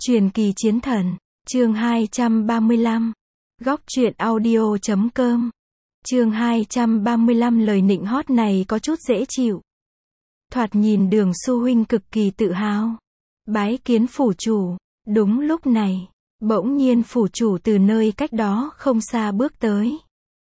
Truyền kỳ chiến thần, chương 235, góc truyện audio.com, chương 235 lời nịnh hót này có chút dễ chịu. Thoạt nhìn Đường Xu huynh cực kỳ tự hào. Bái kiến phủ chủ. Đúng lúc này, bỗng nhiên phủ chủ từ nơi cách đó không xa bước tới.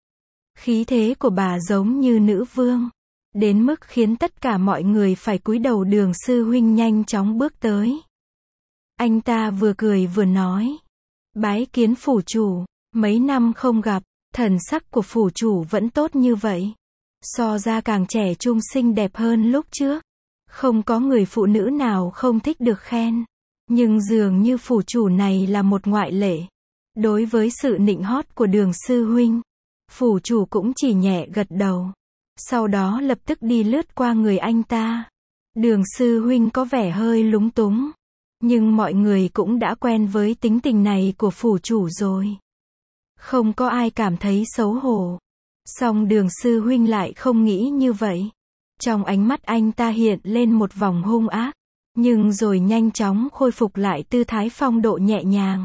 Khí thế của bà giống như nữ vương, đến mức khiến tất cả mọi người phải cúi đầu. Đường sư huynh nhanh chóng bước tới. Anh ta vừa cười vừa nói, bái kiến phủ chủ, mấy năm không gặp, thần sắc của phủ chủ vẫn tốt như vậy. So ra càng trẻ trung xinh đẹp hơn lúc trước. Không có người phụ nữ nào không thích được khen. Nhưng dường như phủ chủ này là một ngoại lệ. Đối với sự nịnh hót của Đường sư huynh, phủ chủ cũng chỉ nhẹ gật đầu. Sau đó lập tức đi lướt qua người anh ta. Đường sư huynh có vẻ hơi lúng túng. Nhưng mọi người cũng đã quen với tính tình này của phủ chủ rồi. Không có ai cảm thấy xấu hổ. Song Đường sư huynh lại không nghĩ như vậy. Trong ánh mắt anh ta hiện lên một vòng hung ác. Nhưng rồi nhanh chóng khôi phục lại tư thái phong độ nhẹ nhàng.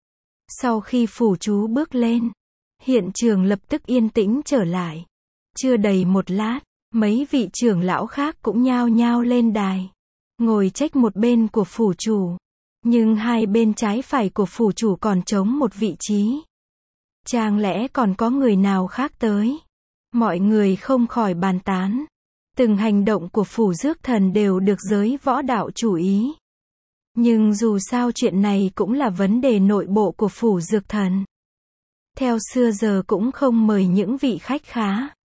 Sau khi phủ chú bước lên, hiện trường lập tức yên tĩnh trở lại. Chưa đầy một lát, mấy vị trưởng lão khác cũng nhao nhao lên đài. Ngồi trách một bên của phủ chủ. Nhưng hai bên trái phải của phủ chủ còn trống một vị trí. Chẳng lẽ còn có người nào khác tới? Mọi người không khỏi bàn tán. Từng hành động của phủ Dước Thần đều được giới võ đạo chú ý. Nhưng dù sao chuyện này cũng là vấn đề nội bộ của phủ Dược Thần. Theo xưa giờ cũng không mời những vị khách khá.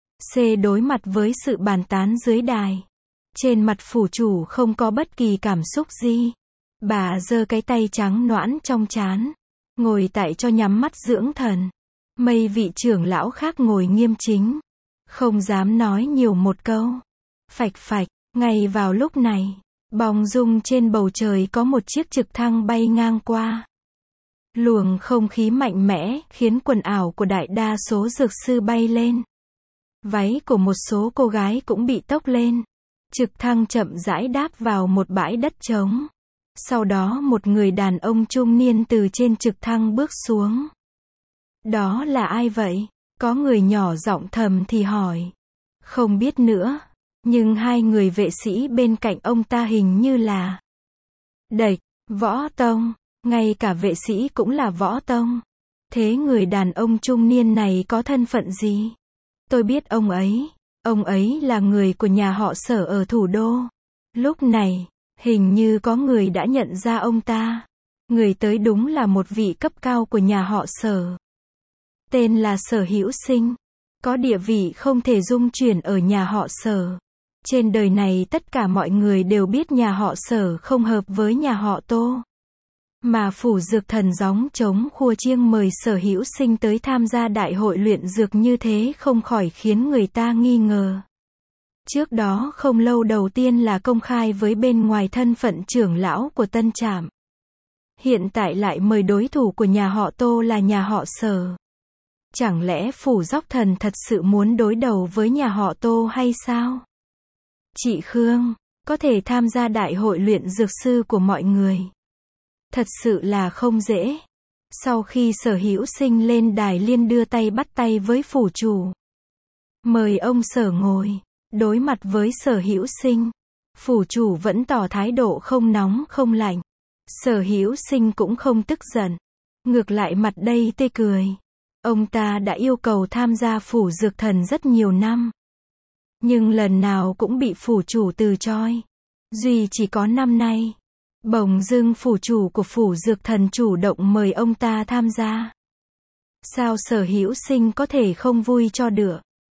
Đối mặt với sự bàn tán dưới đài. Trên mặt phủ chủ không có bất kỳ cảm xúc gì. Bà giơ cái tay trắng nõn trong trán. Ngồi tại cho nhắm mắt dưỡng thần. Mấy vị trưởng lão khác ngồi nghiêm chính. Không dám nói nhiều một câu. Phạch phạch, ngay vào lúc này, bóng rung trên bầu trời có một chiếc trực thăng bay ngang qua. Luồng không khí mạnh mẽ khiến quần ảo của đại đa số dược sư bay lên. Váy của một số cô gái cũng bị tốc lên. Trực thăng chậm rãi đáp vào một bãi đất trống. Sau đó một người đàn ông trung niên từ trên trực thăng bước xuống. Đó là ai vậy? Có người nhỏ giọng thầm thì hỏi. Không biết nữa. Nhưng hai người vệ sĩ bên cạnh ông ta hình như là Địch, võ tông. Ngay cả vệ sĩ cũng là võ tông. Thế người đàn ông trung niên này có thân phận gì? Tôi biết ông ấy. Ông ấy là người của nhà họ Sở ở thủ đô. Lúc này, hình như có người đã nhận ra ông ta. Người tới đúng là một vị cấp cao của nhà họ Sở. Tên là Sở Hữu Sinh. Có địa vị không thể dung chuyển ở nhà họ Sở. Trên đời này tất cả mọi người đều biết nhà họ Sở không hợp với nhà họ Tô. Mà phủ Dược Thần gióng trống khua chiêng mời Sở Hữu Sinh tới tham gia đại hội luyện dược như thế không khỏi khiến người ta nghi ngờ. Trước đó không lâu đầu tiên là công khai với bên ngoài thân phận trưởng lão của Tân Trạm. Hiện tại lại mời đối thủ của nhà họ Tô là nhà họ Sở. Chẳng lẽ phủ Dốc Thần thật sự muốn đối đầu với nhà họ Tô hay sao? Chị Khương, có thể tham gia đại hội luyện dược sư của mọi người. Thật sự là không dễ. Sau khi Sở Hữu Sinh lên đài liên đưa tay bắt tay với phủ chủ. Mời ông Sở ngồi. Đối mặt với Sở Hữu Sinh, phủ chủ vẫn tỏ thái độ không nóng không lạnh. Sở Hữu Sinh cũng không tức giận. Ngược lại mặt đầy tươi cười. Ông ta đã yêu cầu tham gia phủ Dược Thần rất nhiều năm. Nhưng lần nào cũng bị phủ chủ từ chối. Duy chỉ có năm nay. Bỗng dưng phủ chủ của phủ Dược Thần chủ động mời ông ta tham gia. Sao Sở Hữu Sinh có thể không vui cho được?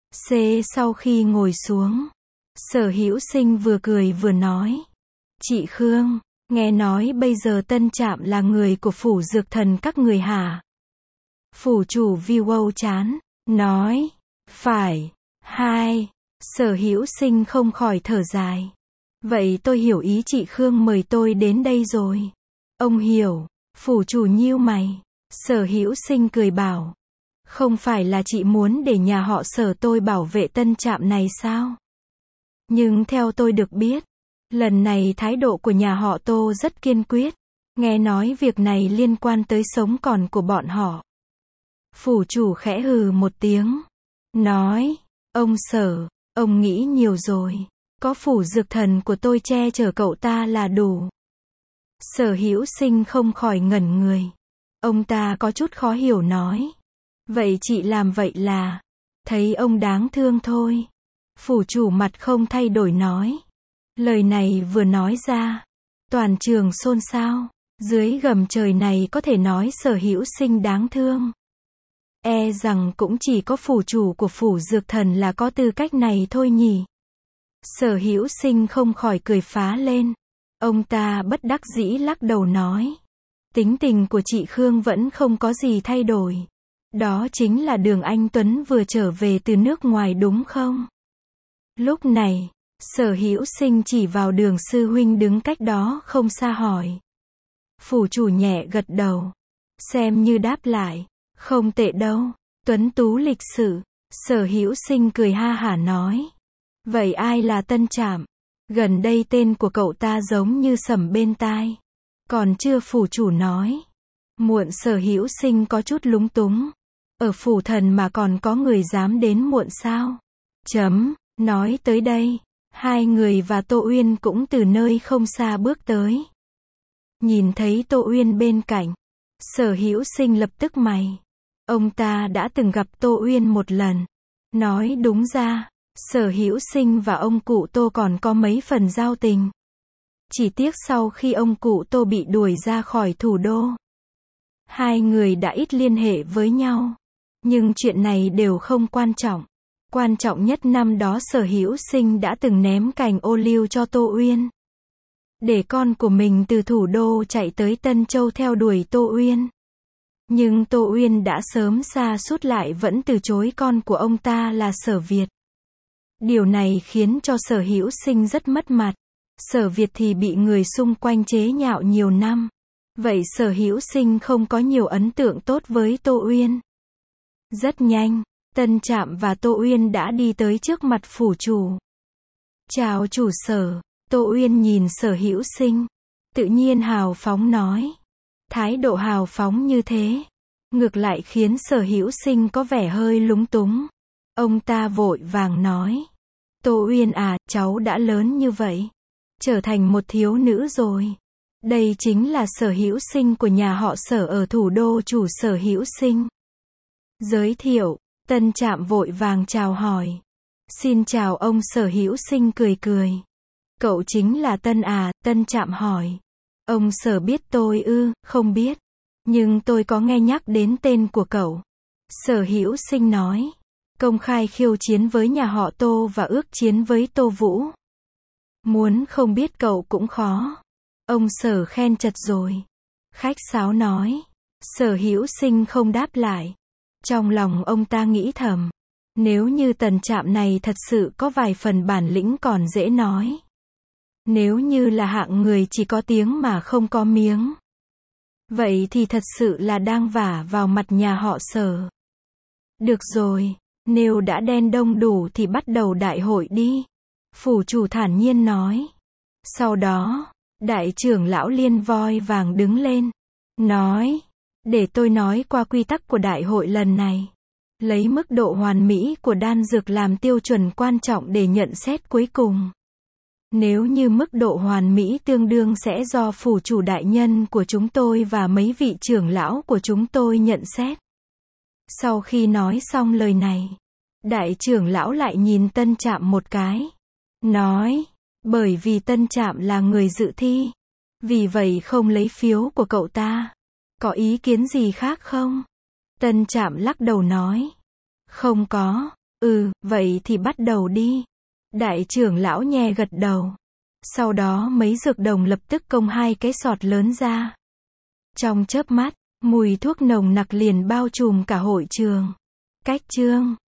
Sau khi ngồi xuống, Sở Hữu Sinh vừa cười vừa nói. Chị Khương, nghe nói bây giờ Tân Trạm là người của phủ Dược Thần các người hả? Phủ chủ Viu chán, nói. Phải, hai. Sở Hữu Sinh không khỏi thở dài. Vậy tôi hiểu ý chị Khương mời tôi đến đây rồi. Ông hiểu. Phủ chủ nhíu mày. Sở Hữu Sinh cười bảo. Không phải là chị muốn để nhà họ Sở tôi bảo vệ Tân Trạm này sao? Nhưng theo tôi được biết, lần này thái độ của nhà họ Tô rất kiên quyết. Nghe nói việc này liên quan tới sống còn của bọn họ. Phủ chủ khẽ hừ một tiếng. Nói, ông Sở, ông nghĩ nhiều rồi. Có phủ dược thần của tôi che chở cậu ta là đủ. Sở Hữu Sinh không khỏi ngẩn người. Ông ta có chút khó hiểu nói. Vậy chị làm vậy là, thấy ông đáng thương thôi. Phủ chủ mặt không thay đổi nói. Lời này vừa nói ra, toàn trường xôn xao. Dưới gầm trời này có thể nói Sở Hữu Sinh đáng thương. E rằng cũng chỉ có phủ chủ của phủ dược thần là có tư cách này thôi nhỉ. Sở Hữu Sinh không khỏi cười phá lên. Ông ta bất đắc dĩ lắc đầu nói. Tính tình của chị Khương vẫn không có gì thay đổi. Đó chính là Đường Anh Tuấn vừa trở về từ nước ngoài đúng không? Lúc này, Sở Hữu Sinh chỉ vào Đường sư huynh đứng cách đó không xa hỏi. Phủ chủ nhẹ gật đầu. Xem như đáp lại. Không tệ đâu. Tuấn tú lịch sự. Sở Hữu Sinh cười ha hả nói. Vậy ai là Tân Trạm? Gần đây tên của cậu ta giống như sẩm bên tai. Còn chưa phủ chủ nói. Muộn. Sở Hữu Sinh có chút lúng túng. Ở phủ thần mà còn có người dám đến muộn sao? Nói tới đây, hai người và Tô Uyên cũng từ nơi không xa bước tới. Nhìn thấy Tô Uyên bên cạnh, Sở Hữu Sinh lập tức mày. Ông ta đã từng gặp Tô Uyên một lần. Nói đúng ra, Sở Hữu Sinh và ông cụ Tô còn có mấy phần giao tình. Chỉ tiếc sau khi ông cụ Tô bị đuổi ra khỏi thủ đô, hai người đã ít liên hệ với nhau. Nhưng chuyện này đều không quan trọng. Quan trọng nhất năm đó Sở Hữu Sinh đã từng ném cành ô liu cho Tô Uyên. Để con của mình từ thủ đô chạy tới Tân Châu theo đuổi Tô Uyên. Nhưng Tô Uyên đã sớm sa sút lại vẫn từ chối con của ông ta là Sở Việt. Điều này khiến cho Sở Hữu Sinh rất mất mặt. Sở Việt thì bị người xung quanh chế nhạo nhiều năm. Vậy Sở Hữu Sinh không có nhiều ấn tượng tốt với Tô Uyên. Rất nhanh, Tân Trạm và Tô Uyên đã đi tới trước mặt phủ chủ. Chào chủ Sở. Tô Uyên nhìn Sở Hữu Sinh, tự nhiên hào phóng nói. Thái độ hào phóng như thế, ngược lại khiến Sở Hữu Sinh có vẻ hơi lúng túng. Ông ta vội vàng nói. Tô Uyên à, cháu đã lớn như vậy, trở thành một thiếu nữ rồi. Đây chính là Sở Hữu Sinh của nhà họ Sở ở thủ đô chủ Sở Hữu Sinh. Giới thiệu. Tân Trạm vội vàng chào hỏi. Xin chào ông. Sở Hữu Sinh cười cười. Cậu chính là Tân à? Tân Trạm hỏi. Ông Sở biết tôi ư? Không biết. Nhưng tôi có nghe nhắc đến tên của cậu. Sở Hữu Sinh nói. Công khai khiêu chiến với nhà họ Tô và ước chiến với Tô Vũ. Muốn không biết cậu cũng khó. Ông Sở khen chật rồi. Khách sáo nói. Sở Hữu Sinh không đáp lại. Trong lòng ông ta nghĩ thầm. Nếu như Tần Trạm này thật sự có vài phần bản lĩnh còn dễ nói. Nếu như là hạng người chỉ có tiếng mà không có miếng, vậy thì thật sự là đang vả vào mặt nhà họ Sở. Được rồi, nếu đã đen đông đủ thì bắt đầu đại hội đi. Phủ chủ thản nhiên nói. Sau đó, đại trưởng lão Liên voi vàng đứng lên. Nói. Để tôi nói qua quy tắc của đại hội lần này. Lấy mức độ hoàn mỹ của đan dược làm tiêu chuẩn quan trọng để nhận xét cuối cùng. Nếu như mức độ hoàn mỹ tương đương sẽ do phủ chủ đại nhân của chúng tôi và mấy vị trưởng lão của chúng tôi nhận xét. Sau khi nói xong lời này, đại trưởng lão lại nhìn Tân Trạm một cái. Nói, bởi vì Tân Trạm là người dự thi, vì vậy không lấy phiếu của cậu ta. Có ý kiến gì khác không? Tân Trạm lắc đầu nói. Không có. Vậy thì bắt đầu đi. Đại trưởng lão nhẹ gật đầu. Sau đó mấy dược đồng lập tức công hai cái sọt lớn ra. Trong chớp mắt, mùi thuốc nồng nặc liền bao trùm cả hội trường. Cách chương